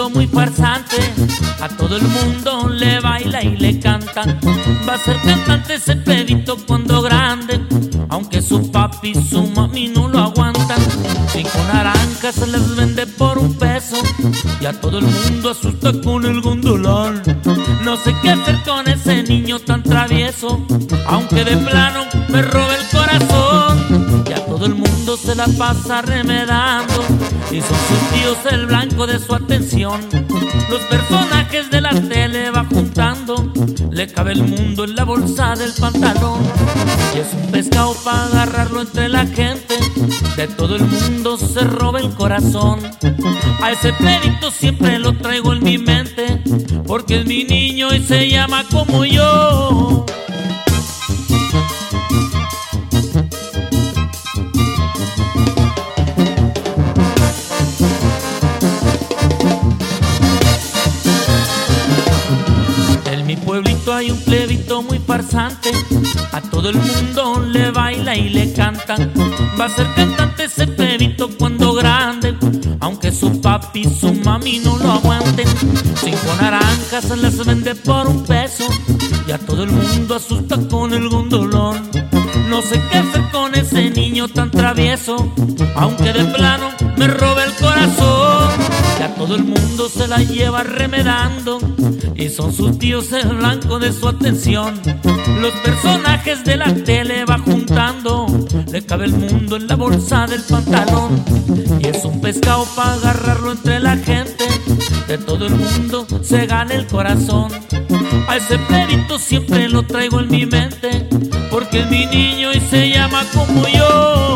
muy farsante, a todo el mundo le baila y le canta. Va a ser cantante ese pedito cuando grande, aunque su papi y su mami no lo aguantan. 5 naranjas se les vende por $1 y a todo el mundo asusta con el gondolón. No sé qué hacer con ese niño tan travieso, aunque de plano me roba el corazón. Y a todo el mundo se la pasa remedando y son sus tíos el blanco de su atención. Los personajes de la tele va juntando, le cabe el mundo en la bolsa del pantalón. Y es un pescado para agarrarlo entre la gente, de todo el mundo se roba el corazón. A ese pedito siempre lo traigo en mi mente, porque es mi niño y se llama como yo. En mi pueblito hay un plebito muy farsante, a todo el mundo le baila y le canta. Va a ser cantante ese plebito cuando grande, aunque su papi y su mami no lo aguanten. 5 naranjas se las vende por $1 y a todo el mundo asusta con el gondolón. No sé qué hacer con ese niño tan travieso, aunque de plano me roba el corazón. Que a todo el mundo se la lleva remedando y son sus tíos el blanco de su atención. Los personajes de la tele va juntando, le cabe el mundo en la bolsa del pantalón. Y es un pescado para agarrarlo entre la gente, de todo el mundo se gana el corazón. A ese pedito siempre lo traigo en mi mente, porque es mi niño y se llama como yo.